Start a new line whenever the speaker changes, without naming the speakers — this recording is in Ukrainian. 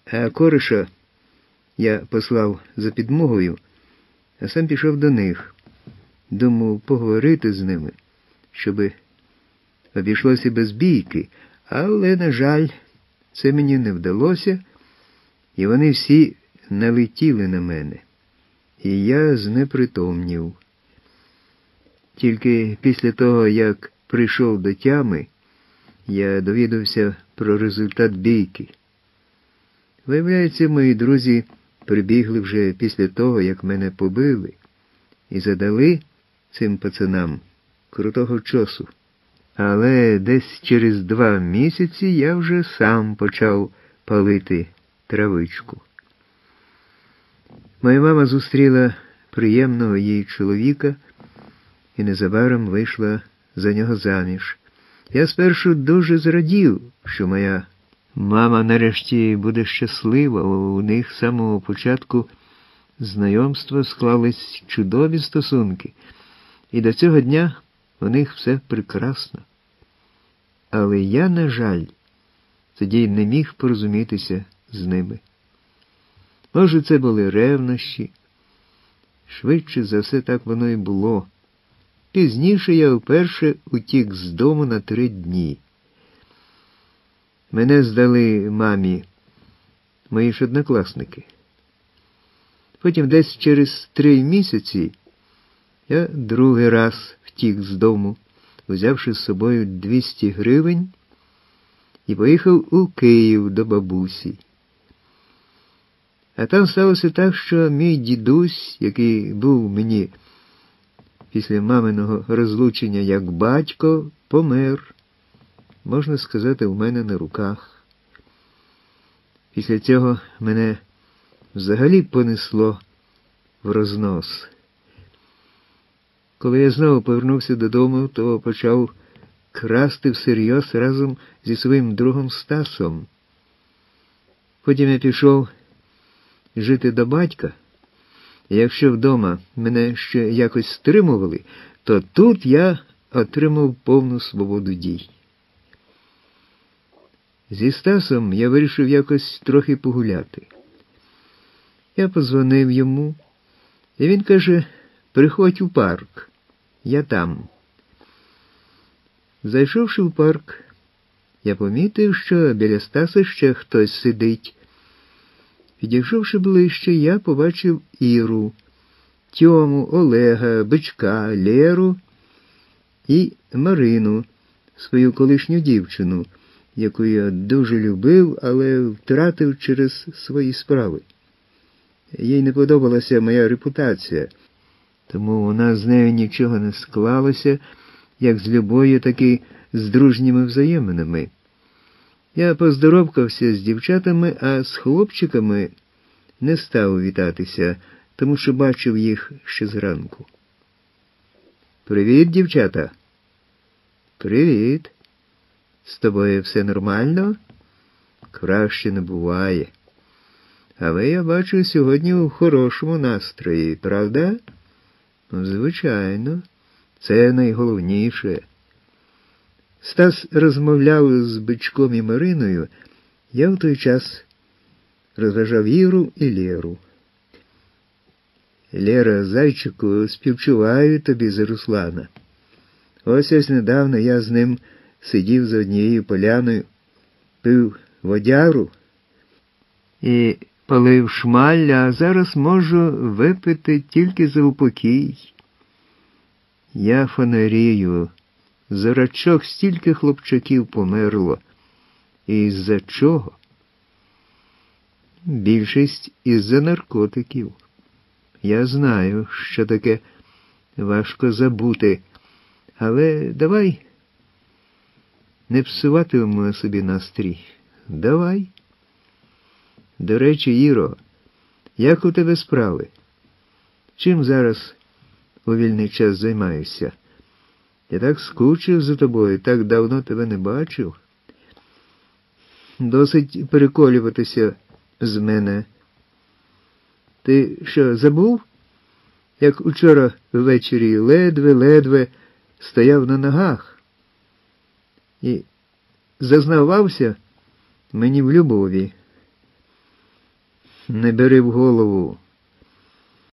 А Кореша я послав за підмогою, а сам пішов до них. Думав поговорити з ними, щоби обійшлося без бійки, але, на жаль, це мені не вдалося, і вони всі налетіли на мене. І я знепритомнів. Тільки після того, як прийшов до тями, я довідався про результат бійки. Виявляється, мої друзі прибігли вже після того, як мене побили, і задали цим пацанам крутого чосу. Але десь через 2 місяці я вже сам почав палити травичку. Моя мама зустріла приємного їй чоловіка і незабаром вийшла за нього заміж. Я спершу дуже зрадів, що моя мама нарешті буде щаслива. У них з самого початку знайомства склались чудові стосунки, і до цього дня у них все прекрасно. Але я, на жаль, тоді не міг порозумітися з ними. Може, це були ревнощі. Швидше за все, так воно і було. Пізніше я вперше утік з дому на 3 дні. Мене здали мамі мої ж однокласники. Потім десь через 3 місяці я другий раз втік з дому, взявши з собою 200 гривень, і поїхав у Київ до бабусі. А там сталося так, що мій дідусь, який був мені після маминого розлучення як батько, помер, можна сказати, у мене на руках. Після цього мене взагалі понесло в рознос. Коли я знову повернувся додому, то почав красти всерйоз разом зі своїм другом Стасом. Потім я пішов жити до батька, і якщо вдома мене ще якось стримували, то тут я отримав повну свободу дій. Зі Стасом я вирішив якось трохи погуляти. Я подзвонив йому, і він каже: «Приходь у парк, я там». Зайшовши в парк, я помітив, що біля Стаса ще хтось сидить. Підійшовши ближче, я побачив Іру, Тьому, Олега, Бичка, Леру і Марину, свою колишню дівчину, яку я дуже любив, але втратив через свої справи. Їй не подобалася моя репутація, тому у нас з нею нічого не склалося, як з любов'ю, так і з дружніми взаєминами. Я поздоровкався з дівчатами, а з хлопчиками не став вітатися, тому що бачив їх ще зранку. «Привіт, дівчата!» «Привіт! З тобою все нормально?» «Краще не буває. А ви, я бачу, сьогодні у хорошому настрої, правда?» «Звичайно, це найголовніше». Стас розмовляв з Бичком і Мариною, я в той час розважав Іру і Леру. «Лера, зайчику, співчуваю тобі за Руслана. Ось недавно я з ним сидів за однією поляною, пив водяру і палив шмаль, а зараз можу випити тільки за упокій. Я фонарію. За рачок стільки хлопчаків померло. І із-за чого? Більшість із-за наркотиків. Я знаю, що таке важко забути, але давай не псуватимемо собі настрій. Давай. До речі, Іро, як у тебе справи? Чим зараз у вільний час займаєшся? Я так скучив за тобою, так давно тебе не бачив. Досить переколюватися з мене. Ти що, забув? Як учора ввечері ледве-ледве стояв на ногах і зазнавався мені в любові. Не бери в голову.